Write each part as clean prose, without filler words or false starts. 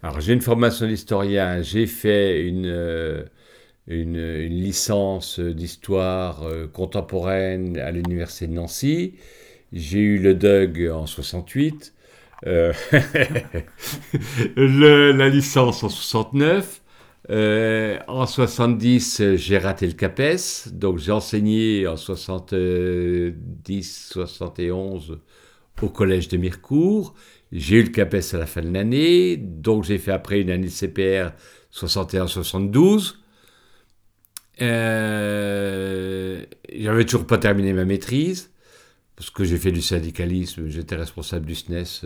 Alors, j'ai une formation d'historien, j'ai fait une licence d'histoire contemporaine à l'université de Nancy. J'ai eu le DUG en 68, euh, la licence en 69. En 70, j'ai raté le CAPES, donc j'ai enseigné en 70-71 au collège de Mirecourt. J'ai eu le CAPES à la fin de l'année, donc j'ai fait après une année de CPR 61-72. J'avais toujours pas terminé ma maîtrise, parce que j'ai fait du syndicalisme, j'étais responsable du SNES,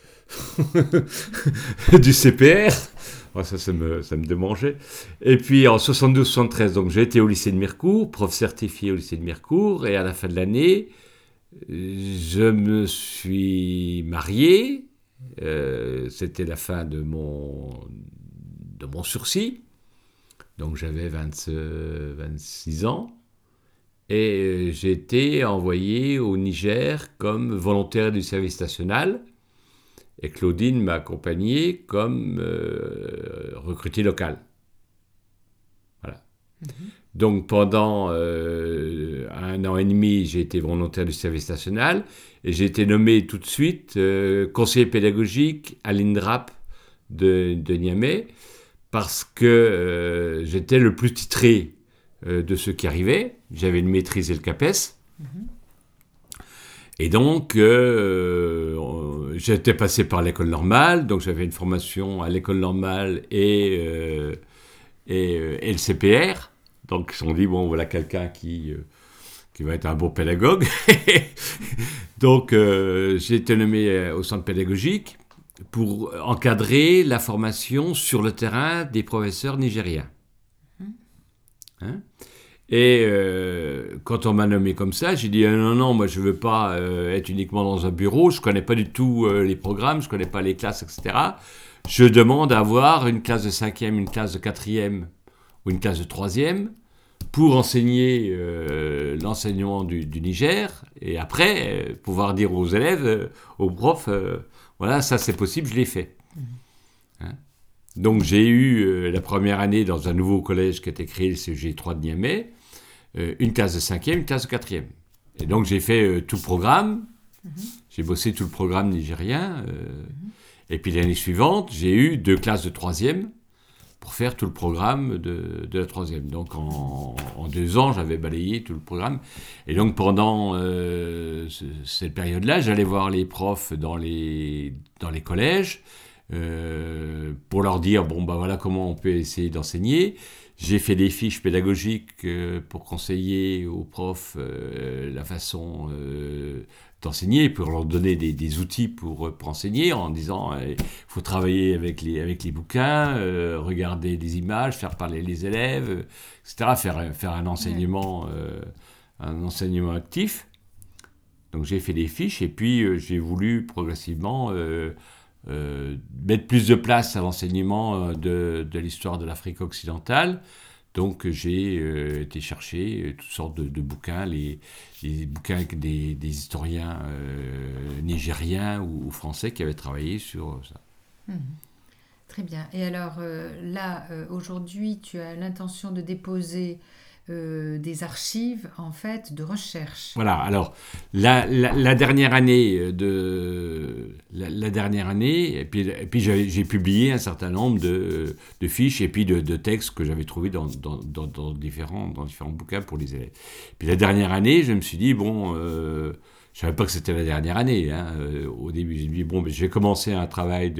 du CPR. Ouais, ça me démangeait. Et puis en 72-73, donc j'ai été au lycée de Mirecourt, prof certifié au lycée de Mirecourt, et à la fin de l'année, je me suis marié. C'était la fin de mon sursis. Donc j'avais 26 ans. Et j'ai été envoyé au Niger comme volontaire du service national. Et Claudine m'a accompagné comme recruté local. Voilà. Donc pendant 1 an et demi, j'ai été volontaire du service national et j'ai été nommé tout de suite conseiller pédagogique à l'INDRAP de Niamey parce que j'étais le plus titré de ceux qui arrivaient. J'avais une maîtrise et le CAPES. Et donc, j'étais passé par l'école normale, donc j'avais une formation à l'école normale et le CPR. Donc, ils se sont dit, bon, voilà quelqu'un qui va être un bon pédagogue. Donc, j'ai été nommé au centre pédagogique pour encadrer la formation sur le terrain des professeurs nigériens. Hein. Et quand on m'a nommé comme ça, j'ai dit non, non, moi je ne veux pas être uniquement dans un bureau, je ne connais pas du tout les programmes, je ne connais pas les classes, etc. Je demande à avoir une classe de 5e, une classe de 4e ou une classe de 3e pour enseigner l'enseignement du Niger et après pouvoir dire aux élèves, aux profs, voilà, ça c'est possible, je l'ai fait. Hein. Donc j'ai eu la première année dans un nouveau collège qui a été créé, le CEG3 de Niamey, une classe de 5e, une classe de 4e. Et donc j'ai fait tout le programme, j'ai bossé tout le programme nigérien, et puis l'année suivante, j'ai eu 2 classes de 3e pour faire tout le programme de la 3e. Donc en 2 ans, j'avais balayé tout le programme. Et donc pendant cette période-là, j'allais voir les profs dans les collèges, pour leur dire, bon, ben voilà comment on peut essayer d'enseigner. J'ai fait des fiches pédagogiques pour conseiller aux profs la façon d'enseigner, pour leur donner des outils pour enseigner, en disant il faut travailler avec les bouquins, regarder des images, faire parler les élèves, etc. Faire un enseignement actif. Donc j'ai fait des fiches et puis j'ai voulu progressivement mettre plus de place à l'enseignement de l'histoire de l'Afrique occidentale. Donc j'ai été chercher toutes sortes de bouquins, les bouquins des historiens nigériens ou français qui avaient travaillé sur ça. Mhm. Très bien. Et alors là, aujourd'hui, tu as l'intention de déposer des archives, en fait, de recherche. Voilà, alors la dernière année la dernière année, et puis j'ai publié un certain nombre de fiches et puis de textes que j'avais trouvés dans différents bouquins pour les élèves. Puis la dernière année, je me suis dit, bon, je savais pas que c'était la dernière année. Hein, au début, j'ai dit, bon, mais je vais commencer un travail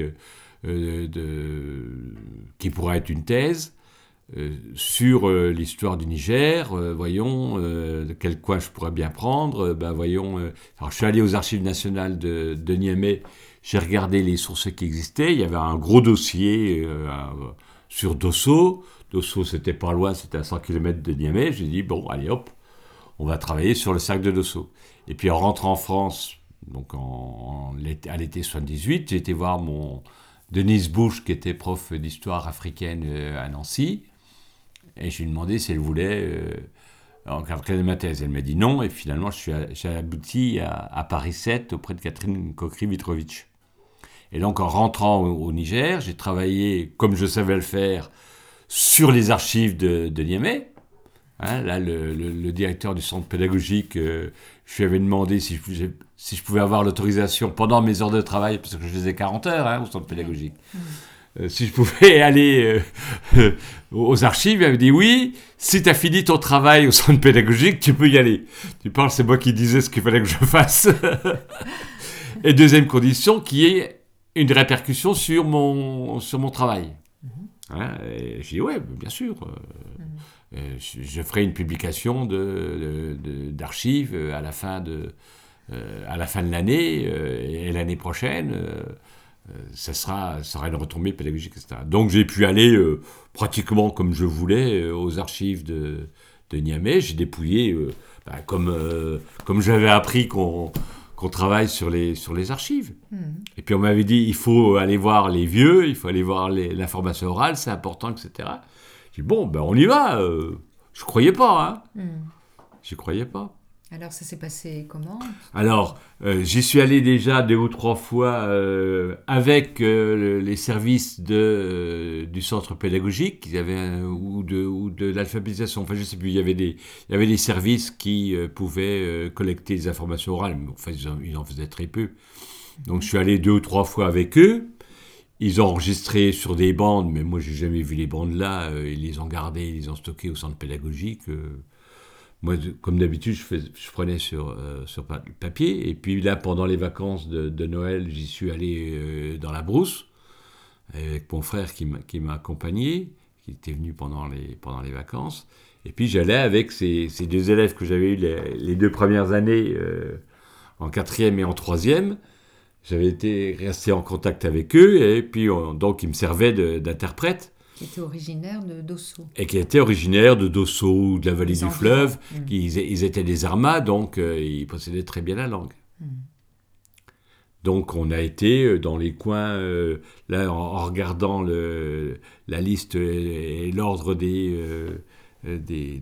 qui pourrait être une thèse sur l'histoire du Niger, voyons de quel coin je pourrais bien prendre. Voyons. Alors, je suis allé aux archives nationales de Niamey, j'ai regardé les sources qui existaient. Il y avait un gros dossier sur Dosso. Dosso, c'était pas loin, c'était à 100 km de Niamey. J'ai dit, bon, allez hop, on va travailler sur le sac de Dosso. Et puis en rentrant en France, donc à l'été 78, j'ai été voir Denise Bush, qui était prof d'histoire africaine à Nancy. Et je lui ai demandé si elle voulait encadrer ma thèse. Elle m'a dit non, et finalement, j'ai abouti à Paris 7 auprès de Catherine Cockry-Mitrovic. Et donc, en rentrant au Niger, j'ai travaillé, comme je savais le faire, sur les archives de Niamey. Hein, là, le directeur du centre pédagogique, je lui avais demandé si je pouvais avoir l'autorisation pendant mes heures de travail, parce que je faisais 40 heures au centre pédagogique. Si je pouvais aller aux archives, il avait dit oui, si tu as fini ton travail au centre pédagogique, tu peux y aller. Tu parles, c'est moi qui disais ce qu'il fallait que je fasse. Et deuxième condition, qui est une répercussion sur mon travail. Hein, et j'ai dit ouais, bien sûr. Je ferai une publication d'archives à la fin de l'année et l'année prochaine. Ça sera une retombée pédagogique, etc. Donc j'ai pu aller pratiquement comme je voulais aux archives de Niamey. J'ai dépouillé, comme j'avais appris qu'on travaille sur les archives. Et puis on m'avait dit, il faut aller voir les vieux, il faut aller voir l'information orale, c'est important, etc. J'ai dit, bon, ben on y va. Je croyais pas, hein. Je croyais pas. Alors, ça s'est passé comment? Alors, j'y suis allé déjà 2 ou 3 fois avec les services du centre pédagogique qu'ils avaient, ou de l'alphabétisation. Enfin, je ne sais plus. Il y avait des services qui pouvaient collecter les informations orales, mais enfin, ils en faisaient très peu. Donc, je suis allé 2 ou 3 fois avec eux. Ils ont enregistré sur des bandes, mais moi, j'ai jamais vu les bandes là. Ils les ont gardées, ils les ont stockées au centre pédagogique. Moi, comme d'habitude, je prenais sur papier. Et puis là, pendant les vacances de Noël, j'y suis allé dans la brousse avec mon frère qui m'a accompagné, qui était venu pendant les vacances. Et puis j'allais avec ces 2 élèves que j'avais eus les 2 premières années, en 4e et en 3e. J'avais été resté en contact avec eux. Et puis, donc, ils me servaient d'interprète. Qui était originaire de Dosso. Et qui était originaire de Dosso ou de la vallée du fleuve. Ils étaient des Armas, donc ils possédaient très bien la langue. Donc on a été dans les coins, là en regardant la liste et l'ordre des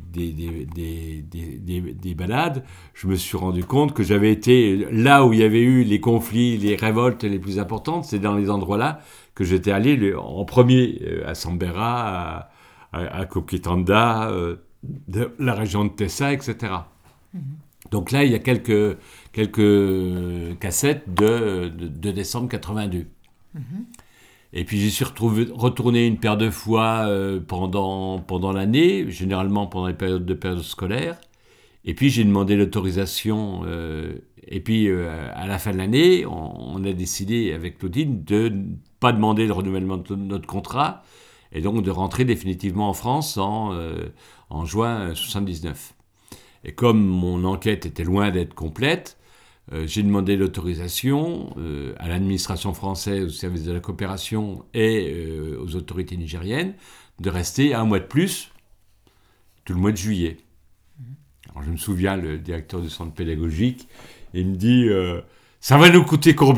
balades, je me suis rendu compte que j'avais été là où il y avait eu les conflits, les révoltes les plus importantes, c'est dans les endroits-là que j'étais allé en premier, à Sambera, à Kokitanda, de la région de Tessa, etc. Donc là, il y a quelques cassettes de décembre 82. Et puis j'y suis retourné une paire de fois pendant l'année, généralement pendant les périodes scolaires. Et puis j'ai demandé l'autorisation. Et puis à la fin de l'année, on a décidé avec Claudine de ne pas demander le renouvellement de notre contrat et donc de rentrer définitivement en France en juin 1979. Et comme mon enquête était loin d'être complète, j'ai demandé l'autorisation à l'administration française, au service de la coopération et aux autorités nigériennes de rester 1 mois de plus, tout le mois de juillet. Alors je me souviens, le directeur du centre pédagogique, il me dit « Ça va nous coûter combien ?»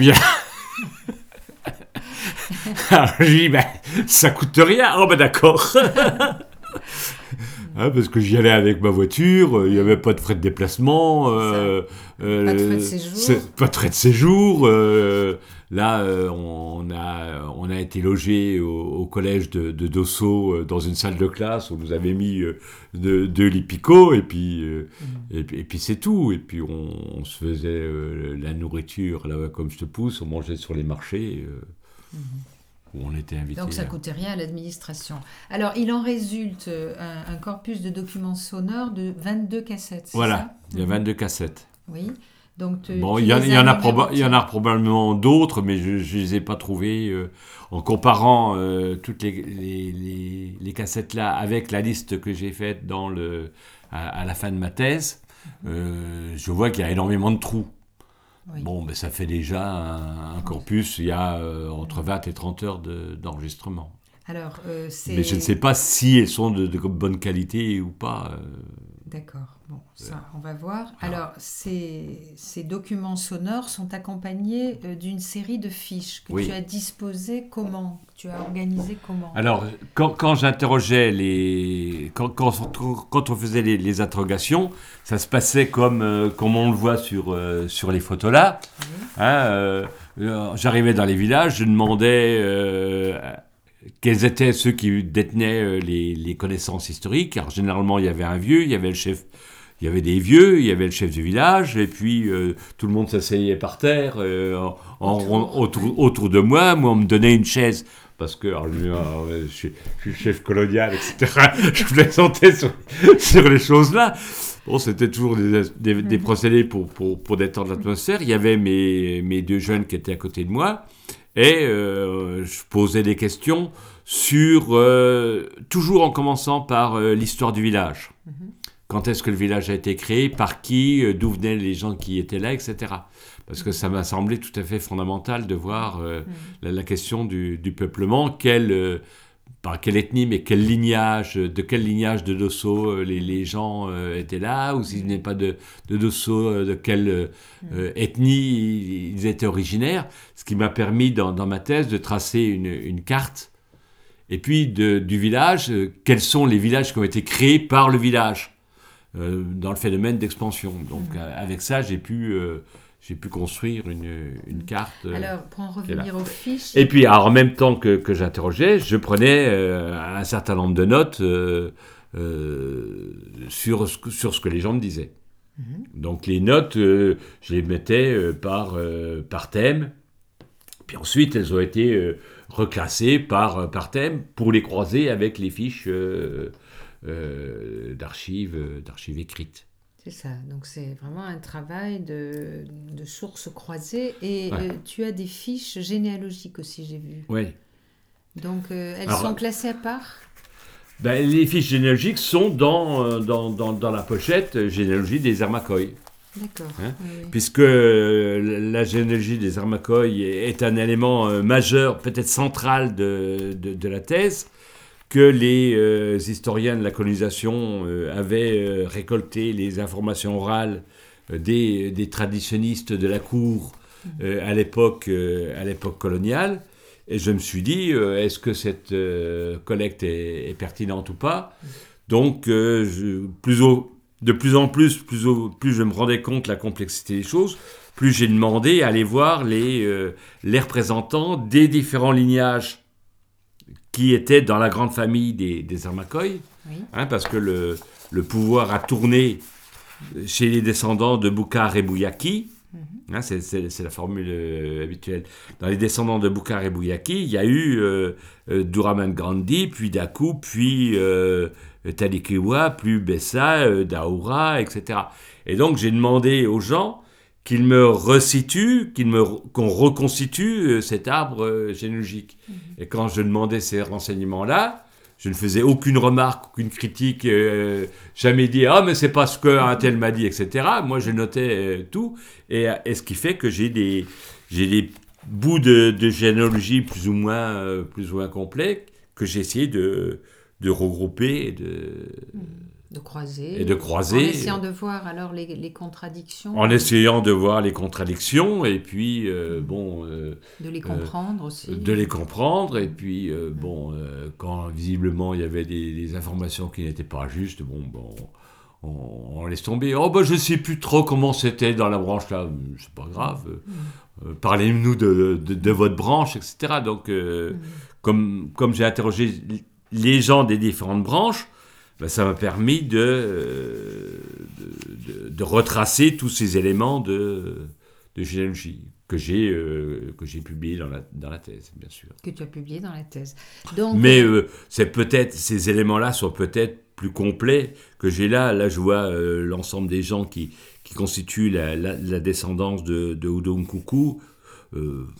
Alors je lui dis « Ça coûte rien. » « Oh ben d'accord. » Parce que j'y allais avec ma voiture, il n'y avait pas de frais de déplacement, pas de frais de séjour. Pas de frais de séjour. Là, on a été logé au collège de Dosso dans une salle de classe. On nous avait mis 2 lits picots et puis c'est tout. Et puis on se faisait la nourriture là comme je te pousse. On mangeait sur les marchés. Où on était invité. Donc ça ne coûtait rien à l'administration. Alors il en résulte un corpus de documents sonores de 22 cassettes, c'est voilà, ça? Il y a 22 cassettes. Oui. Donc bon, il y en a probablement d'autres, mais je ne les ai pas trouvées. En comparant toutes les cassettes là avec la liste que j'ai faite à la fin de ma thèse, je vois qu'il y a énormément de trous. Oui. Bon, ben ça fait déjà un corpus, il y a entre 20 et 30 heures d'enregistrement. Alors, mais je ne sais pas si elles sont de bonne qualité ou pas. D'accord, bon, ça, on va voir. Alors, ces documents sonores sont accompagnés d'une série de fiches que tu as disposées comment? Tu as organisé comment? Alors, quand j'interrogeais quand on faisait les interrogations, ça se passait comme on le voit sur les photos là. Hein, j'arrivais dans les villages, je demandais quels étaient ceux qui détenaient les connaissances historiques. Alors, généralement, il y avait un vieux, il y avait le chef, il y avait des vieux, il y avait le chef du village, et puis tout le monde s'asseyait par terre autour de moi. Moi, on me donnait une chaise. Parce que je suis chef colonial, etc. Je plaisantais sur les choses-là. Bon, c'était toujours des procédés pour détendre l'atmosphère. Il y avait mes deux jeunes qui étaient à côté de moi. Et je posais des questions toujours en commençant par l'histoire du village. Quand est-ce que le village a été créé, par qui, d'où venaient les gens qui étaient là, etc. Parce que ça m'a semblé tout à fait fondamental de voir la question du peuplement, par quelle ethnie, mais de quel lignage de Dosso les gens étaient là, ou s'ils venaient pas de Dosso, de quelle ethnie ils étaient originaires, ce qui m'a permis dans ma thèse de tracer une carte, et puis du village, quels sont les villages qui ont été créés par le village, dans le phénomène d'expansion. Donc avec ça, j'ai pu construire une carte. Alors, pour en revenir aux fiches... Et puis, alors, en même temps que j'interrogeais, je prenais un certain nombre de notes sur ce que les gens me disaient. Donc, les notes, je les mettais par thème. Puis ensuite, elles ont été reclassées par thème pour les croiser avec les fiches d'archives écrites. C'est ça, donc c'est vraiment un travail de sources croisées. Et tu as des fiches généalogiques aussi, j'ai vu. Oui. Donc elles sont classées à part? Les fiches généalogiques sont dans la pochette généalogie des Armacoï. D'accord. Oui. Puisque la généalogie des Armacoï est un élément majeur, peut-être central de la thèse, que les historiens de la colonisation avaient récolté les informations orales des traditionnistes de la cour à l'époque coloniale. Et je me suis dit, est-ce que cette collecte est pertinente ou pas? Donc, de plus en plus, plus je me rendais compte de la complexité des choses, plus j'ai demandé à aller voir les représentants des différents lignages qui étaient dans la grande famille des Armacoï, parce que le pouvoir a tourné chez les descendants de Boucar et Bouyaki. C'est la formule habituelle. Dans les descendants de Boucar et Bouyaki, il y a eu Douraman Grandi, puis Dakou, puis Talikiwa, puis Bessa, Daoura, etc. Et donc j'ai demandé aux gens qu'ils me resituent, qu'on reconstitue cet arbre généalogique. Et quand je demandais ces renseignements-là, je ne faisais aucune remarque, aucune critique, jamais dit « Ah, mais c'est pas ce qu'un tel m'a dit », etc. Moi, je notais tout. Et ce qui fait que j'ai des bouts de généalogie plus ou moins complets que j'ai essayé de regrouper et de croiser. Et de croiser. En essayant de voir alors les contradictions. En essayant de voir les contradictions et puis, de les comprendre aussi. De les comprendre et puis, quand visiblement il y avait des informations qui n'étaient pas justes, on laisse tomber. Oh, je ne sais plus trop comment c'était dans la branche là, c'est pas grave. Parlez-nous de votre branche, etc. Donc, comme j'ai interrogé les gens des différentes branches, ça m'a permis de retracer tous ces éléments de généalogie que j'ai publié dans la thèse, bien sûr. Que tu as publié dans la thèse. Donc, mais ces éléments-là sont peut-être plus complets que j'ai là. Là, je vois l'ensemble des gens qui constituent la descendance de Oudou Coucou. Je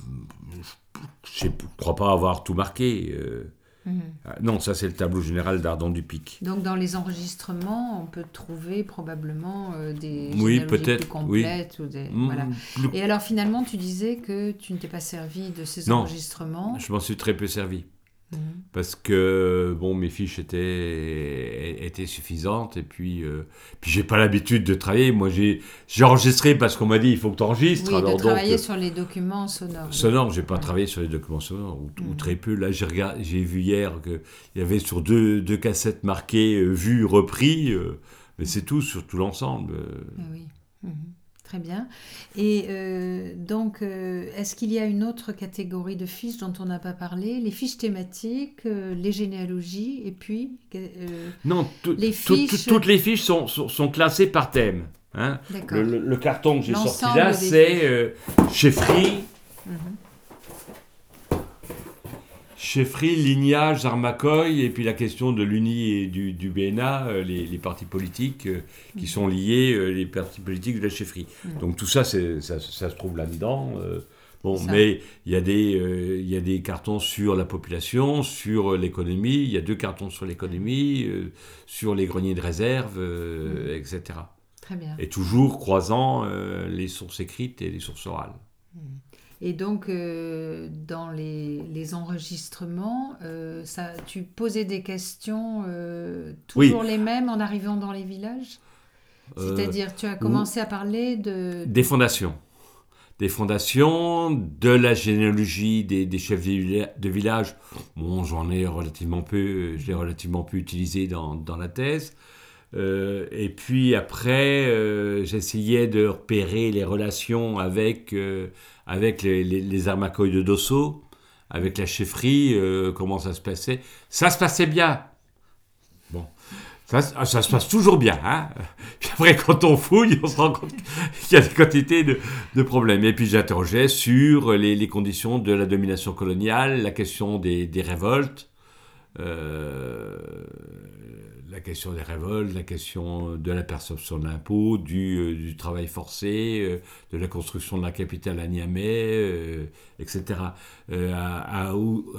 ne crois pas avoir tout marqué. Non, ça c'est le tableau général d'Ardon du Pic. Donc dans les enregistrements, on peut trouver probablement des généalogies plus complètes. Ou voilà. Et alors finalement, tu disais que tu ne t'es pas servi de ces enregistrements. Je m'en suis très peu servi. Parce que, bon, mes fiches étaient suffisantes. Et puis j'ai pas l'habitude de travailler. Moi, j'ai enregistré parce qu'on m'a dit, il faut que tu enregistres. Oui, alors, de travailler sur les documents sonores. Sonores, j'ai pas travaillé sur les documents sonores, ou très peu. Là, j'ai vu hier qu'il y avait sur deux cassettes marquées vu, repris. Mais c'est tout, sur tout l'ensemble. Oui. Très bien. Et donc, est-ce qu'il y a une autre catégorie de fiches dont on n'a pas parlé? Les fiches thématiques, les généalogies, et puis non, les fiches... toutes les fiches sont classées par thème. Hein. Le carton que j'ai sorti là, c'est chefferie, chefferie, lignage, Armacoy, et puis la question de l'UNI et du BNA, les partis politiques qui sont liés, les partis politiques de la chefferie. Donc tout ça, ça se trouve là-dedans. Mais il y a des cartons sur la population, sur l'économie, il y a 2 cartons sur l'économie, sur les greniers de réserve, etc. Très bien. Et toujours croisant les sources écrites et les sources orales. Et donc, dans les enregistrements, tu posais des questions toujours les mêmes en arrivant dans les villages? C'est-à-dire, tu as commencé à parler des fondations. Des fondations, de la généalogie des chefs de village. Bon, j'en ai relativement peu, je l'ai relativement peu utilisé dans la thèse. Et puis après, j'essayais de repérer les relations avec les Armacoy de Dosso, avec la chefferie, comment ça se passait. Ça se passait bien. Bon, ça se passe toujours bien. Hein. Puis après, quand on fouille, on se rend compte qu'il y a des quantités de problèmes. Et puis j'interrogeais sur les conditions de la domination coloniale, la question des révoltes. La question des révoltes, la question de la perception de l'impôt, du travail forcé, de la construction de la capitale à Niamey, etc. À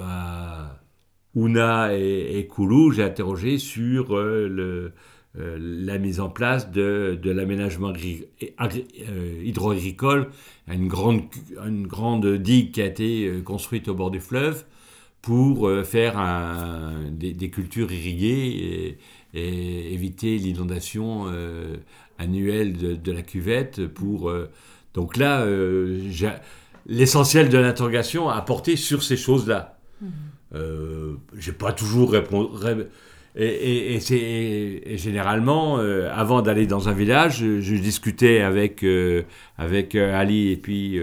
Ouna et Koulou, j'ai interrogé sur la mise en place de l'aménagement hydro-agricole, une grande digue qui a été construite au bord du fleuve pour faire des cultures irriguées et éviter l'inondation annuelle de la cuvette. Donc là, l'essentiel de l'interrogation a porté sur ces choses-là. J'ai pas toujours répondu. Et généralement, avant d'aller dans un village, je discutais avec Ali et puis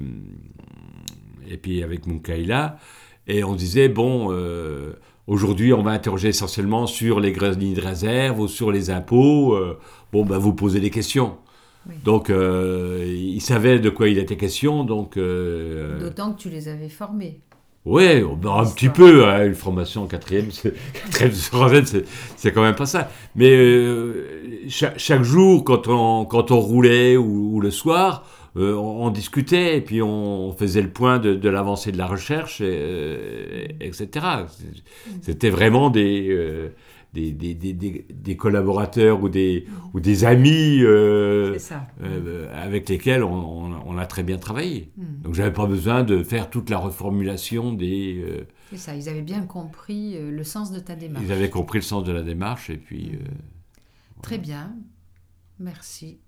avec Moukaïla. Et on disait, aujourd'hui, on va interroger essentiellement sur les greniers de réserve ou sur les impôts. Vous posez des questions. Oui. Donc, il savait de quoi il était question. D'autant que tu les avais formés. Oui, un petit peu. Hein, une formation en quatrième, c'est quand même pas ça. Mais chaque jour, quand on roulait ou le soir, on discutait et puis on faisait le point de l'avancée de la recherche, etc. C'était vraiment des collaborateurs ou des amis avec lesquels on a très bien travaillé. Donc j'avais pas besoin de faire toute la reformulation des... C'est ça, ils avaient bien compris le sens de ta démarche. Ils avaient compris le sens de la démarche et puis... Très bien, merci.